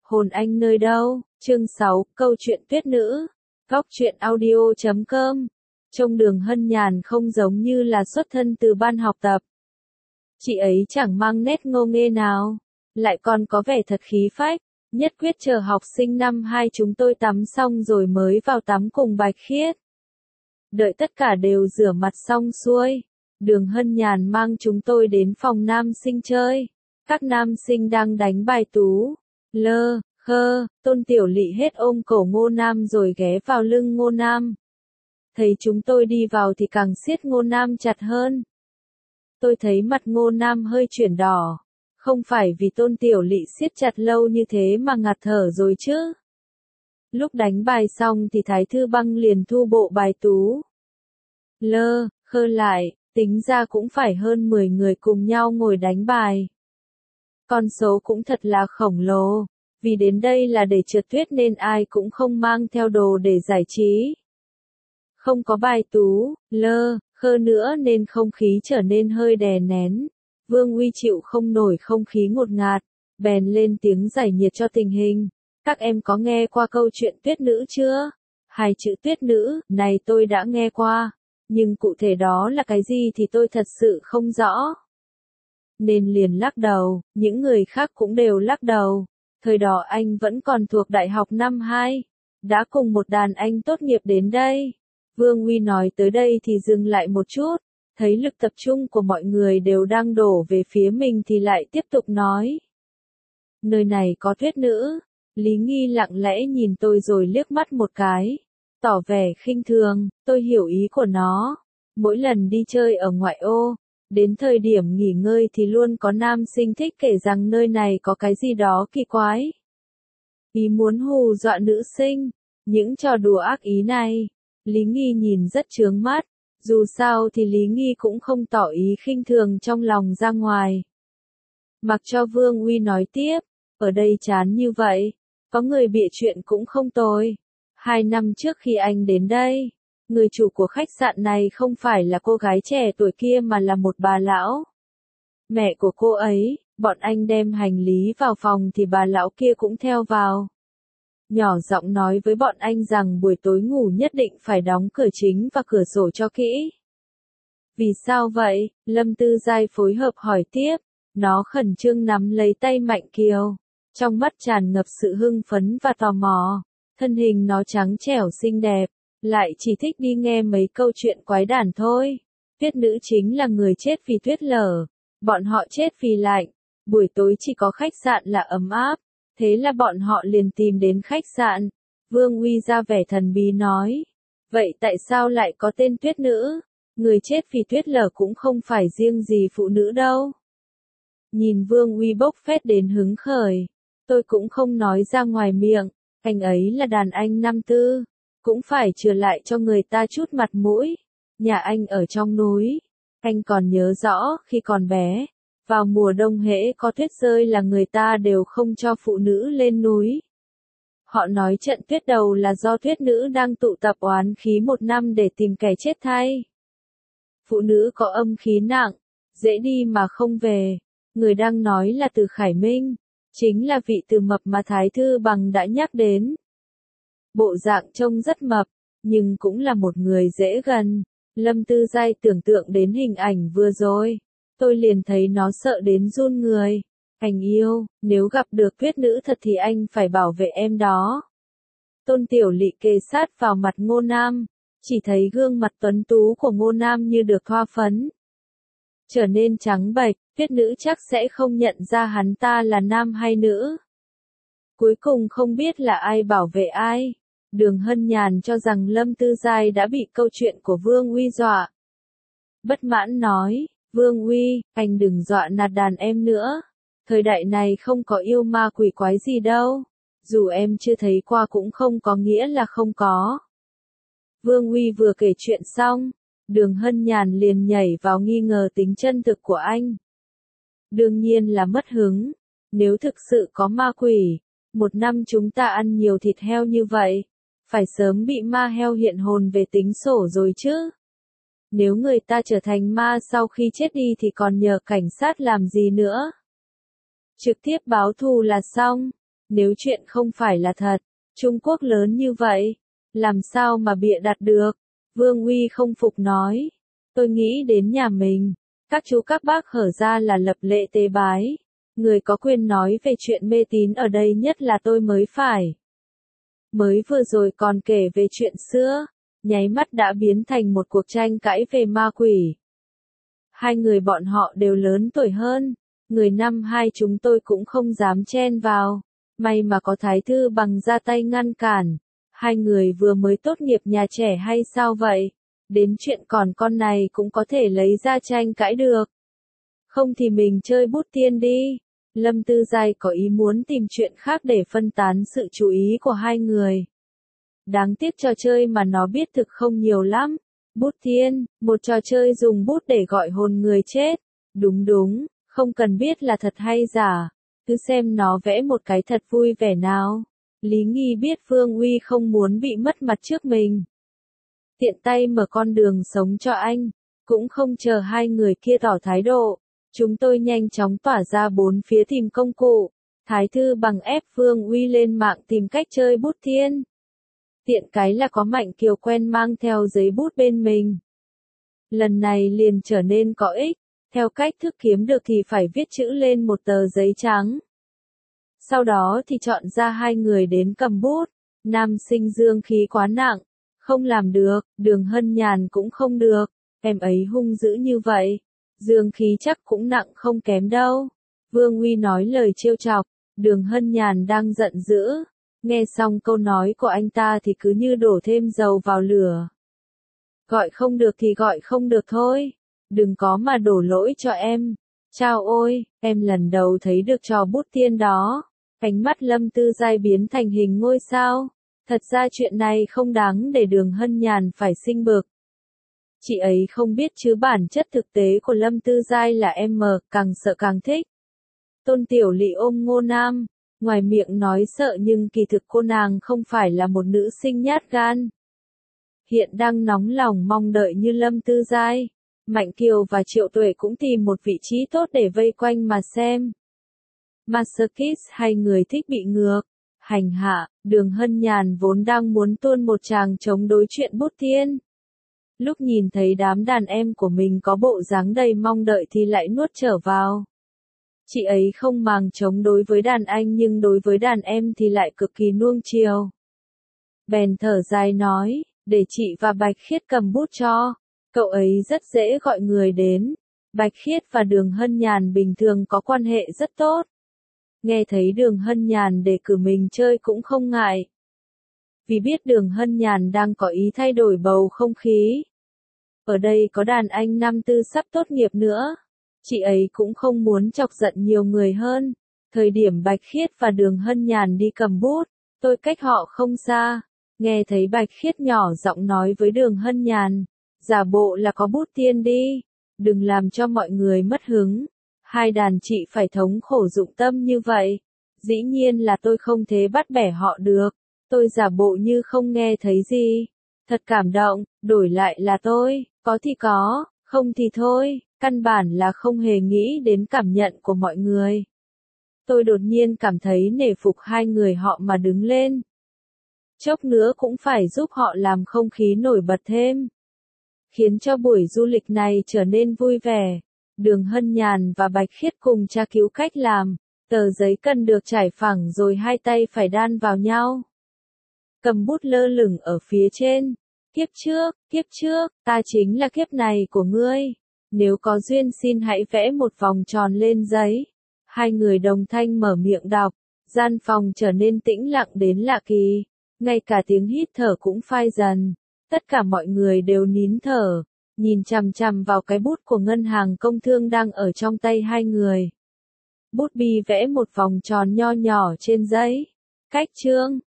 Hồn anh nơi đâu? Chương 6, câu chuyện tuyết nữ. Góc truyện audio.com. Trông Đường Hân Nhàn không giống như là xuất thân từ ban học tập. Chị ấy chẳng mang nét ngô nghê nào, lại còn có vẻ thật khí phách, nhất quyết chờ học sinh năm 2 chúng tôi tắm xong rồi mới vào tắm cùng Bạch Khiết. Đợi tất cả đều rửa mặt xong xuôi, Đường Hân Nhàn mang chúng tôi đến phòng nam sinh chơi. Các nam sinh đang đánh bài tú, lơ, khơ, Tôn Tiểu Lị hết ôm cổ Ngô Nam rồi ghé vào lưng Ngô Nam. Thấy chúng tôi đi vào thì càng siết Ngô Nam chặt hơn. Tôi thấy mặt Ngô Nam hơi chuyển đỏ, không phải vì Tôn Tiểu Lị siết chặt lâu như thế mà ngạt thở rồi chứ. Lúc đánh bài xong thì Thái Thư Băng liền thu bộ bài tú, lơ, khơ lại, tính ra cũng phải hơn 10 người cùng nhau ngồi đánh bài. Con số cũng thật là khổng lồ, vì đến đây là để trượt tuyết nên ai cũng không mang theo đồ để giải trí. Không có bài tú, lơ, khơ nữa nên không khí trở nên hơi đè nén. Vương Uy chịu không nổi không khí ngột ngạt, bèn lên tiếng giải nhiệt cho tình hình. Các em có nghe qua câu chuyện tuyết nữ chưa? Hai chữ tuyết nữ này tôi đã nghe qua, nhưng cụ thể đó là cái gì thì tôi thật sự không rõ. Nên liền lắc đầu, những người khác cũng đều lắc đầu. Thời đó anh vẫn còn thuộc đại học năm 2, đã cùng một đàn anh tốt nghiệp đến đây. Vương Uy nói tới đây thì dừng lại một chút, thấy lực tập trung của mọi người đều đang đổ về phía mình thì lại tiếp tục nói. Nơi này có tuyết nữ. Lý Nghi lặng lẽ nhìn tôi rồi liếc mắt một cái, tỏ vẻ khinh thường. Tôi hiểu ý của nó. Mỗi lần đi chơi ở ngoại ô, đến thời điểm nghỉ ngơi thì luôn có nam sinh thích kể rằng nơi này có cái gì đó kỳ quái. Ý muốn hù dọa nữ sinh, những trò đùa ác ý này, Lý Nghi nhìn rất chướng mắt, dù sao thì Lý Nghi cũng không tỏ ý khinh thường trong lòng ra ngoài. Mặc cho Vương Uy nói tiếp, ở đây chán như vậy, có người bịa chuyện cũng không tồi. 2 năm trước khi anh đến đây, người chủ của khách sạn này không phải là cô gái trẻ tuổi kia mà là một bà lão. Mẹ của cô ấy, bọn anh đem hành lý vào phòng thì bà lão kia cũng theo vào. Nhỏ giọng nói với bọn anh rằng buổi tối ngủ nhất định phải đóng cửa chính và cửa sổ cho kỹ. Vì sao vậy? Lâm Tư Giai phối hợp hỏi tiếp. Nó khẩn trương nắm lấy tay Mạnh Kiều, trong mắt tràn ngập sự hưng phấn và tò mò. Thân hình nó trắng trẻo xinh đẹp, lại chỉ thích đi nghe mấy câu chuyện quái đản thôi. Tuyết nữ chính là người chết vì tuyết lở, bọn họ chết vì lạnh. Buổi tối chỉ có khách sạn là ấm áp, thế là bọn họ liền tìm đến khách sạn. Vương Uy ra vẻ thần bí nói. Vậy tại sao lại có tên tuyết nữ? Người chết vì tuyết lở cũng không phải riêng gì phụ nữ đâu. Nhìn Vương Uy bốc phét đến hứng khởi, tôi cũng không nói ra ngoài miệng. Anh ấy là đàn anh năm tư, cũng phải chừa lại cho người ta chút mặt mũi. Nhà anh ở trong núi, anh còn nhớ rõ khi còn bé, vào mùa đông hễ có tuyết rơi là người ta đều không cho phụ nữ lên núi. Họ nói trận tuyết đầu là do tuyết nữ đang tụ tập oán khí 1 năm để tìm kẻ chết thay. Phụ nữ có âm khí nặng, dễ đi mà không về. Người đang nói là Từ Khải Minh, chính là vị Từ mập mà Thái Thư Bằng đã nhắc đến. Bộ dạng trông rất mập, nhưng cũng là một người dễ gần. Lâm Tư Giai tưởng tượng đến hình ảnh vừa rồi, tôi liền thấy nó sợ đến run người. Anh yêu, nếu gặp được tuyết nữ thật thì anh phải bảo vệ em đó. Tôn Tiểu Lị kề sát vào mặt Ngô Nam, chỉ thấy gương mặt tuấn tú của Ngô Nam như được thoa phấn, trở nên trắng bệch. Tuyết nữ chắc sẽ không nhận ra hắn ta là nam hay nữ. Cuối cùng không biết là ai bảo vệ ai. Đường Hân Nhàn cho rằng Lâm Tư Giai đã bị câu chuyện của Vương Uy dọa. Bất mãn nói, Vương Uy, anh đừng dọa nạt đàn em nữa. Thời đại này không có yêu ma quỷ quái gì đâu. Dù em chưa thấy qua cũng không có nghĩa là không có. Vương Uy vừa kể chuyện xong, Đường Hân Nhàn liền nhảy vào nghi ngờ tính chân thực của anh. Đương nhiên là mất hứng. Nếu thực sự có ma quỷ, 1 năm chúng ta ăn nhiều thịt heo như vậy, phải sớm bị ma heo hiện hồn về tính sổ rồi chứ. Nếu người ta trở thành ma sau khi chết đi thì còn nhờ cảnh sát làm gì nữa. Trực tiếp báo thù là xong. Nếu chuyện không phải là thật, Trung Quốc lớn như vậy, làm sao mà bịa đặt được? Vương Uy không phục nói. Tôi nghĩ đến nhà mình, các chú các bác hở ra là lập lệ tế bái. Người có quyền nói về chuyện mê tín ở đây nhất là tôi mới phải. Mới vừa rồi còn kể về chuyện xưa, nháy mắt đã biến thành một cuộc tranh cãi về ma quỷ. Hai người bọn họ đều lớn tuổi hơn, người năm hai chúng tôi cũng không dám chen vào. May mà có Thái Thư Bằng ra tay ngăn cản. Hai người vừa mới tốt nghiệp nhà trẻ hay sao vậy? Đến chuyện còn con này cũng có thể lấy ra tranh cãi được. Không thì mình chơi bút tiên đi. Lâm Tư Giai có ý muốn tìm chuyện khác để phân tán sự chú ý của hai người. Đáng tiếc trò chơi mà nó biết thực không nhiều lắm. Bút tiên, một trò chơi dùng bút để gọi hồn người chết. Đúng đúng, không cần biết là thật hay giả. Cứ xem nó vẽ một cái thật vui vẻ nào. Lý Nghi biết Vương Uy không muốn bị mất mặt trước mình. Tiện tay mở con đường sống cho anh. Cũng không chờ hai người kia tỏ thái độ. Chúng tôi nhanh chóng tỏa ra bốn phía tìm công cụ. Thái Thư Bằng ép Vương Uy lên mạng tìm cách chơi bút thiên. Tiện cái là có Mạnh Kiều quen mang theo giấy bút bên mình. Lần này liền trở nên có ích. Theo cách thức kiếm được thì phải viết chữ lên một tờ giấy trắng. Sau đó thì chọn ra hai người đến cầm bút. Nam sinh dương khí quá nặng. Không làm được, Đường Hân Nhàn cũng không được. Em ấy hung dữ như vậy. Dương khí chắc cũng nặng không kém đâu. Vương Uy nói lời trêu chọc. Đường Hân Nhàn đang giận dữ. Nghe xong câu nói của anh ta thì cứ như đổ thêm dầu vào lửa. Gọi không được thì gọi không được thôi. Đừng có mà đổ lỗi cho em. Chao ôi, em lần đầu thấy được trò bút tiên đó. Ánh mắt Lâm Tư Giai biến thành hình ngôi sao. Thật ra chuyện này không đáng để Đường Hân Nhàn phải sinh bực. Chị ấy không biết chứ bản chất thực tế của Lâm Tư Giai là em càng sợ càng thích. Tôn Tiểu Lị ôm Ngô Nam. Ngoài miệng nói sợ nhưng kỳ thực cô nàng không phải là một nữ sinh nhát gan. Hiện đang nóng lòng mong đợi như Lâm Tư Giai. Mạnh Kiều và Triệu Tuệ cũng tìm một vị trí tốt để vây quanh mà xem. Master Kiss hay người thích bị ngược, hành hạ, Đường Hân Nhàn vốn đang muốn tuôn một tràng chống đối chuyện bút thiên. Lúc nhìn thấy đám đàn em của mình có bộ dáng đầy mong đợi thì lại nuốt trở vào. Chị ấy không màng chống đối với đàn anh nhưng đối với đàn em thì lại cực kỳ nuông chiều. Bèn thở dài nói, để chị và Bạch Khiết cầm bút cho. Cậu ấy rất dễ gọi người đến. Bạch Khiết và Đường Hân Nhàn bình thường có quan hệ rất tốt. Nghe thấy Đường Hân Nhàn đề cử mình chơi cũng không ngại. Vì biết Đường Hân Nhàn đang có ý thay đổi bầu không khí. Ở đây có đàn anh năm tư sắp tốt nghiệp nữa. Chị ấy cũng không muốn chọc giận nhiều người hơn. Thời điểm Bạch Khiết và Đường Hân Nhàn đi cầm bút, tôi cách họ không xa. Nghe thấy Bạch Khiết nhỏ giọng nói với Đường Hân Nhàn. Giả bộ là có bút tiên đi. Đừng làm cho mọi người mất hứng. Hai đàn chị phải thống khổ dụng tâm như vậy. Dĩ nhiên là tôi không thể bắt bẻ họ được. Tôi giả bộ như không nghe thấy gì. Thật cảm động, đổi lại là tôi, có thì có, không thì thôi, căn bản là không hề nghĩ đến cảm nhận của mọi người. Tôi đột nhiên cảm thấy nể phục hai người họ mà đứng lên. Chốc nữa cũng phải giúp họ làm không khí nổi bật thêm. Khiến cho buổi du lịch này trở nên vui vẻ. Đường Hân Nhàn và Bạch Khiết cùng tra cứu cách làm. Tờ giấy cần được trải phẳng rồi hai tay phải đan vào nhau. Cầm bút lơ lửng ở phía trên. Kiếp trước, ta chính là kiếp này của ngươi. Nếu có duyên xin hãy vẽ một vòng tròn lên giấy. Hai người đồng thanh mở miệng đọc. Gian phòng trở nên tĩnh lặng đến lạ kỳ. Ngay cả tiếng hít thở cũng phai dần. Tất cả mọi người đều nín thở. Nhìn chằm chằm vào cái bút của ngân hàng công thương đang ở trong tay hai người. Bút bi vẽ một vòng tròn nho nhỏ trên giấy. Cách chương